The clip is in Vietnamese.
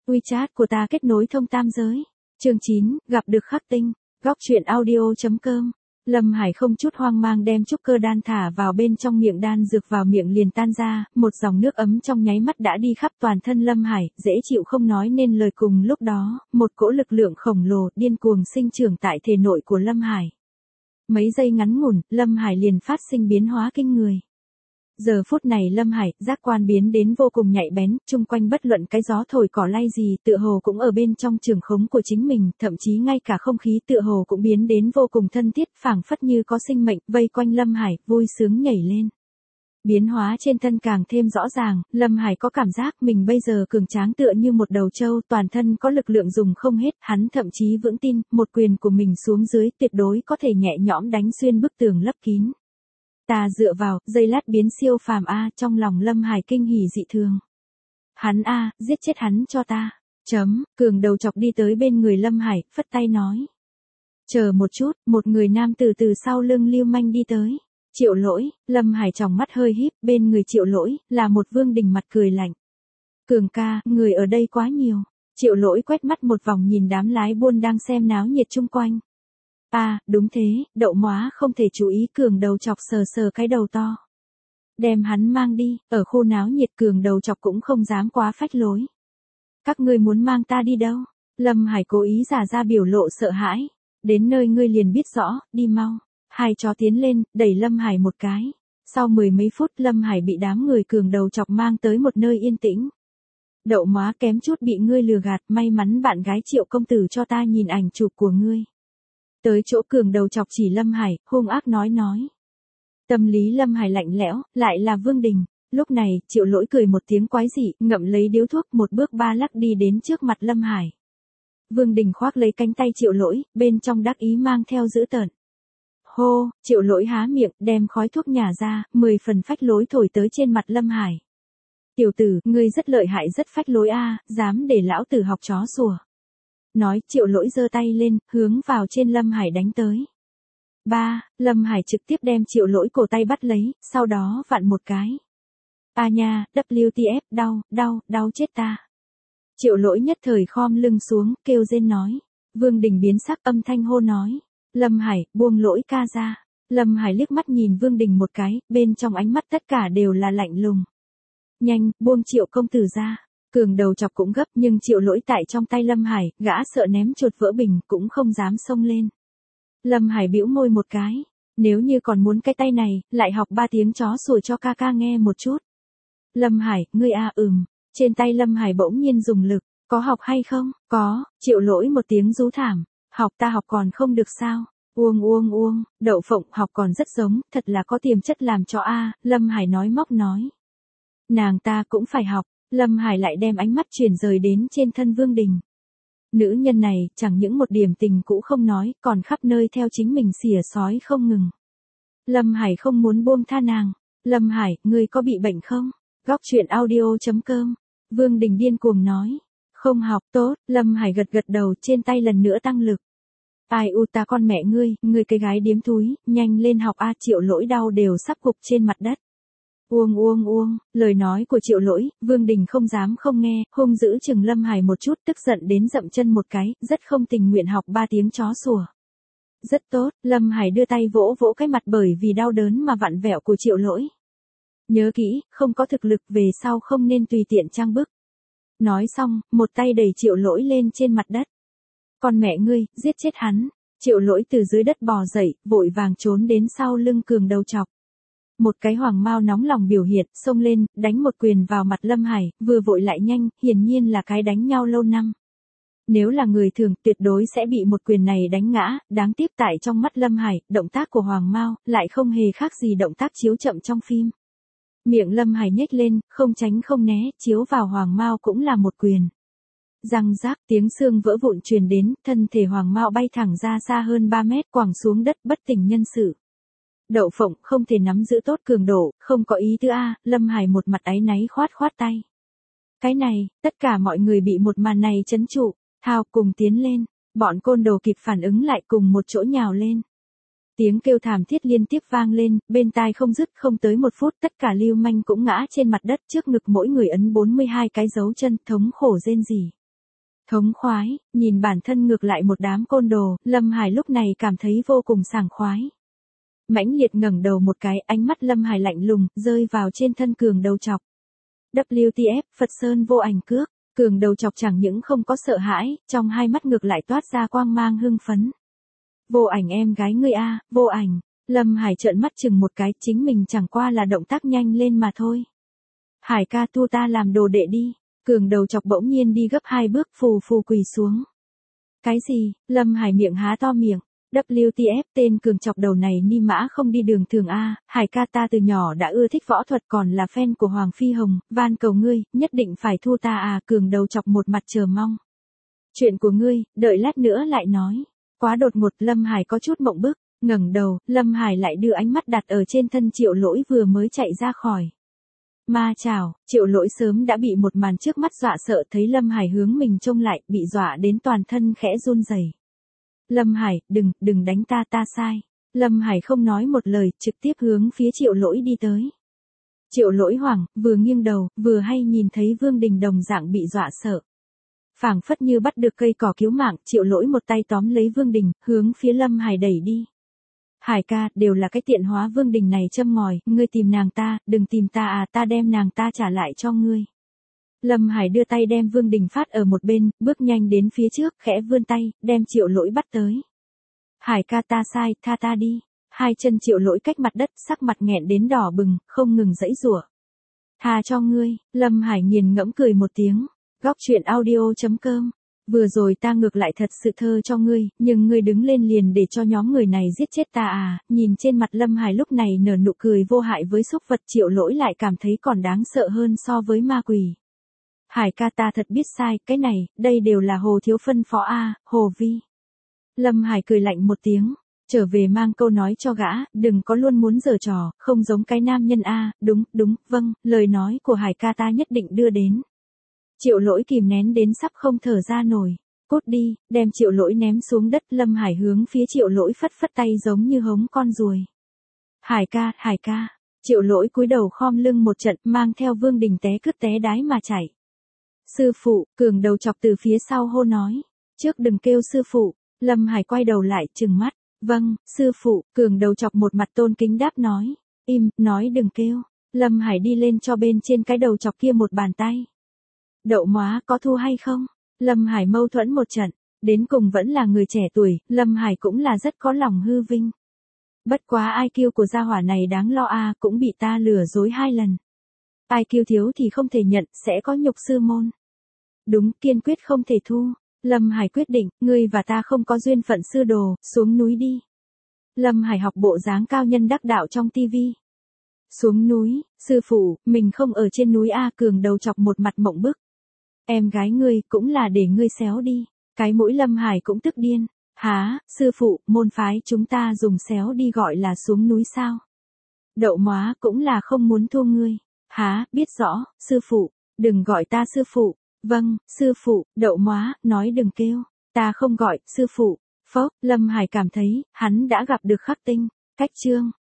WeChat của ta kết nối thông tam giới. Chương 9, gặp được khắc tinh. Góc truyện audio.com. Lâm Hải không chút hoang mang đem trúc cơ đan thả vào bên trong miệng, đan dược vào miệng liền tan ra, một dòng nước ấm trong nháy mắt đã đi khắp toàn thân Lâm Hải, dễ chịu không nói nên lời. Cùng lúc đó, một cỗ lực lượng khổng lồ điên cuồng sinh trưởng tại thể nội của Lâm Hải. Mấy giây ngắn ngủn, Lâm Hải liền phát sinh biến hóa kinh người. Giờ phút này Lâm Hải, giác quan biến đến vô cùng nhạy bén, chung quanh bất luận cái gió thổi cỏ lay gì tựa hồ cũng ở bên trong trường khống của chính mình, thậm chí ngay cả không khí tựa hồ cũng biến đến vô cùng thân thiết, phảng phất như có sinh mệnh, vây quanh Lâm Hải, vui sướng nhảy lên. Biến hóa trên thân càng thêm rõ ràng, Lâm Hải có cảm giác mình bây giờ cường tráng tựa như một đầu trâu, toàn thân có lực lượng dùng không hết, hắn thậm chí vững tin, một quyền của mình xuống dưới tuyệt đối có thể nhẹ nhõm đánh xuyên bức tường lấp kín. Ta dựa vào, giây lát biến siêu phàm a, trong lòng Lâm Hải kinh hỉ dị thường. Hắn a, giết chết hắn cho ta. Cường đầu chọc đi tới bên người Lâm Hải, phất tay nói. Chờ một chút, một người nam từ từ sau lưng lưu manh đi tới. Triệu Lỗi, Lâm Hải tròng mắt hơi híp, bên người Triệu Lỗi, là một Vương Đình mặt cười lạnh. Cường ca, người ở đây quá nhiều. Triệu Lỗi quét mắt một vòng nhìn đám lái buôn đang xem náo nhiệt chung quanh. Đúng thế, đậu móa không thể chú ý. Cường đầu chọc sờ sờ cái đầu to. Đem hắn mang đi, ở khu náo nhiệt Cường đầu chọc cũng không dám quá phách lối. Các ngươi muốn mang ta đi đâu? Lâm Hải cố ý giả ra biểu lộ sợ hãi. Đến nơi ngươi liền biết rõ, đi mau. Hai chó tiến lên, đẩy Lâm Hải một cái. Sau mười mấy phút Lâm Hải bị đám người Cường đầu chọc mang tới một nơi yên tĩnh. Đậu móa kém chút bị ngươi lừa gạt, may mắn bạn gái Triệu công tử cho ta nhìn ảnh chụp của ngươi. Tới chỗ Cường đầu chọc chỉ Lâm Hải, hung ác nói. Tâm lý Lâm Hải lạnh lẽo, lại là Vương Đình. Lúc này, Triệu Lỗi cười một tiếng quái dị, ngậm lấy điếu thuốc, một bước ba lắc đi đến trước mặt Lâm Hải. Vương Đình khoác lấy cánh tay Triệu Lỗi, bên trong đắc ý mang theo dữ tợn. Hô, Triệu Lỗi há miệng, đem khói thuốc nhả ra, 10 phần phách lối thổi tới trên mặt Lâm Hải. Tiểu tử, ngươi rất lợi hại rất phách lối a, dám để lão tử học chó sủa. Nói, Triệu Lỗi giơ tay lên, hướng vào trên Lâm Hải đánh tới. Lâm Hải trực tiếp đem Triệu Lỗi cổ tay bắt lấy, sau đó vặn một cái. Nha, WTF, đau chết ta. Triệu Lỗi nhất thời khom lưng xuống, kêu rên nói. Vương Đình biến sắc âm thanh hô nói. Lâm Hải, buông Lỗi ca ra. Lâm Hải liếc mắt nhìn Vương Đình một cái, bên trong ánh mắt tất cả đều là lạnh lùng. Nhanh, buông Triệu công tử ra. Cường đầu chọc cũng gấp nhưng Triệu Lỗi tại trong tay Lâm Hải, gã sợ ném chuột vỡ bình cũng không dám xông lên. Lâm Hải bĩu môi một cái. Nếu như còn muốn cái tay này, lại học 3 tiếng chó sủa cho ca ca nghe một chút. Lâm Hải, ngươi Trên tay Lâm Hải bỗng nhiên dùng lực. Có học hay không? Có. Triệu Lỗi một tiếng rú thảm. Học ta học còn không được sao? Uông, đậu phộng học còn rất giống, thật là có tiềm chất làm cho Lâm Hải nói móc nói. Nàng ta cũng phải học. Lâm Hải lại đem ánh mắt chuyển rời đến trên thân Vương Đình. Nữ nhân này, chẳng những một điểm tình cũ không nói, còn khắp nơi theo chính mình xỉa sói không ngừng. Lâm Hải không muốn buông tha nàng. Lâm Hải, ngươi có bị bệnh không? Góc truyện audio.com. Vương Đình điên cuồng nói. Không học tốt, Lâm Hải gật đầu, trên tay lần nữa tăng lực. Ta con mẹ ngươi cái gái điếm thúi, nhanh lên học Triệu Lỗi đau đều sắp gục trên mặt đất. Uông, lời nói của Triệu Lỗi, Vương Đình không dám không nghe, hung dữ chừng Lâm Hải một chút, tức giận đến dậm chân một cái, rất không tình nguyện học 3 tiếng chó sủa. Rất tốt, Lâm Hải đưa tay vỗ cái mặt bởi vì đau đớn mà vặn vẹo của Triệu Lỗi. Nhớ kỹ, không có thực lực về sau không nên tùy tiện trang bức. Nói xong, một tay đẩy Triệu Lỗi lên trên mặt đất. Con mẹ ngươi, giết chết hắn. Triệu Lỗi từ dưới đất bò dậy, vội vàng trốn đến sau lưng Cường đầu chọc. Một cái hoàng mao nóng lòng biểu hiện, xông lên, đánh một quyền vào mặt Lâm Hải, vừa vội lại nhanh, hiển nhiên là cái đánh nhau lâu năm. Nếu là người thường, tuyệt đối sẽ bị một quyền này đánh ngã, đáng tiếc tại trong mắt Lâm Hải, động tác của hoàng mao lại không hề khác gì động tác chiếu chậm trong phim. Miệng Lâm Hải nhếch lên, không tránh không né, chiếu vào hoàng mao cũng là một quyền. Răng rác, tiếng xương vỡ vụn truyền đến, thân thể hoàng mao bay thẳng ra xa hơn 3 mét, quẳng xuống đất bất tỉnh nhân sự. Đậu phộng không thể nắm giữ tốt cường độ, không có ý tứ Lâm Hải một mặt áy náy khoát tay. Cái này, tất cả mọi người bị một màn này chấn trụ, thao cùng tiến lên, bọn côn đồ kịp phản ứng lại cùng một chỗ nhào lên. Tiếng kêu thảm thiết liên tiếp vang lên, bên tai không dứt, không tới 1 phút tất cả lưu manh cũng ngã trên mặt đất, trước ngực mỗi người ấn 42 cái dấu chân, thống khổ rên rỉ. Thống khoái, nhìn bản thân ngược lại một đám côn đồ, Lâm Hải lúc này cảm thấy vô cùng sảng khoái. Mãnh liệt ngẩng đầu một cái, ánh mắt Lâm Hải lạnh lùng, rơi vào trên thân Cường đầu chọc. WTF, Phật Sơn vô ảnh cước, Cường đầu chọc chẳng những không có sợ hãi, trong hai mắt ngược lại toát ra quang mang hưng phấn. Vô ảnh em gái ngươi a, vô ảnh. Lâm Hải trợn mắt chừng một cái, chính mình chẳng qua là động tác nhanh lên mà thôi. Hải ca tu ta làm đồ đệ đi. Cường đầu chọc bỗng nhiên đi gấp 2 bước, phù phù quỳ xuống. Cái gì? Lâm Hải miệng há to miệng. WTF, tên cường chọc đầu này ni mã không đi đường thường a, Hải ca ta từ nhỏ đã ưa thích võ thuật, còn là fan của Hoàng Phi Hồng, van cầu ngươi, nhất định phải thu ta à. Cường đầu chọc một mặt chờ mong. Chuyện của ngươi, đợi lát nữa lại nói. Quá đột ngột, Lâm Hải có chút mộng bức, ngẩng đầu, Lâm Hải lại đưa ánh mắt đặt ở trên thân Triệu Lỗi vừa mới chạy ra khỏi. Ma chào, Triệu Lỗi sớm đã bị một màn trước mắt dọa sợ, thấy Lâm Hải hướng mình trông lại, bị dọa đến toàn thân khẽ run rẩy. Lâm Hải, đừng đánh ta, ta sai. Lâm Hải không nói một lời, trực tiếp hướng phía Triệu Lỗi đi tới. Triệu Lỗi hoảng, vừa nghiêng đầu, vừa hay nhìn thấy Vương Đình đồng dạng bị dọa sợ. Phảng phất như bắt được cây cỏ cứu mạng, Triệu Lỗi một tay tóm lấy Vương Đình, hướng phía Lâm Hải đẩy đi. Hải ca, đều là cái tiện hóa Vương Đình này châm ngòi, ngươi tìm nàng ta, đừng tìm ta à, ta đem nàng ta trả lại cho ngươi. Lâm Hải đưa tay đem Vương Đình phát ở một bên, bước nhanh đến phía trước, khẽ vươn tay, đem Triệu Lỗi bắt tới. Hải ca ta sai, tha ta đi. Hai chân Triệu Lỗi cách mặt đất, sắc mặt nghẹn đến đỏ bừng, không ngừng giãy giụa. Tha cho ngươi, Lâm Hải nghiền ngẫm cười một tiếng. Góc truyện audio.com. Vừa rồi ta ngược lại thật sự thơ cho ngươi, nhưng ngươi đứng lên liền để cho nhóm người này giết chết ta à. Nhìn trên mặt Lâm Hải lúc này nở nụ cười vô hại với súc vật, Triệu Lỗi lại cảm thấy còn đáng sợ hơn so với ma quỷ. Hải ca ta thật biết sai, cái này, đây đều là Hồ thiếu phân phó a, Hồ Vi. Lâm Hải cười lạnh một tiếng, trở về mang câu nói cho gã, đừng có luôn muốn giở trò, không giống cái nam nhân a. Đúng, vâng, lời nói của Hải ca ta nhất định đưa đến. Triệu Lỗi kìm nén đến sắp không thở ra nổi. Cút đi, đem Triệu Lỗi ném xuống đất. Lâm Hải hướng phía Triệu Lỗi phất phất tay giống như hống con ruồi. Hải ca. Triệu Lỗi cúi đầu khom lưng một trận, mang theo Vương Đình té cứt té đái mà chạy. Sư phụ, Cường đầu chọc từ phía sau hô nói. Trước đừng kêu sư phụ. Lâm Hải quay đầu lại, trừng mắt. Vâng, sư phụ. Cường đầu chọc một mặt tôn kính đáp nói. Im, nói đừng kêu. Lâm Hải đi lên cho bên trên cái đầu chọc kia một bàn tay. Đậu móa có thu hay không? Lâm Hải mâu thuẫn một trận. Đến cùng vẫn là người trẻ tuổi, Lâm Hải cũng là rất có lòng hư vinh. Bất quá IQ của gia hỏa này đáng lo a, cũng bị ta lừa dối 2 lần. IQ thiếu thì không thể nhận, sẽ có nhục sư môn. Đúng, kiên quyết không thể thu. Lâm Hải quyết định, ngươi và ta không có duyên phận sư đồ, xuống núi đi. Lâm Hải học bộ dáng cao nhân đắc đạo trong tivi. Xuống núi, sư phụ, mình không ở trên núi a. Cường đầu chọc một mặt mộng bức. Em gái ngươi, cũng là để ngươi xéo đi. Cái mũi Lâm Hải cũng tức điên. Hả, sư phụ, môn phái chúng ta dùng xéo đi gọi là xuống núi sao? Đậu móa cũng là không muốn thu ngươi. Hả, biết rõ, sư phụ, đừng gọi ta sư phụ. Vâng, sư phụ, đậu móa, nói đừng kêu. Ta không gọi, sư phụ. Phốc, Lâm Hải cảm thấy, hắn đã gặp được khắc tinh. Cách chương.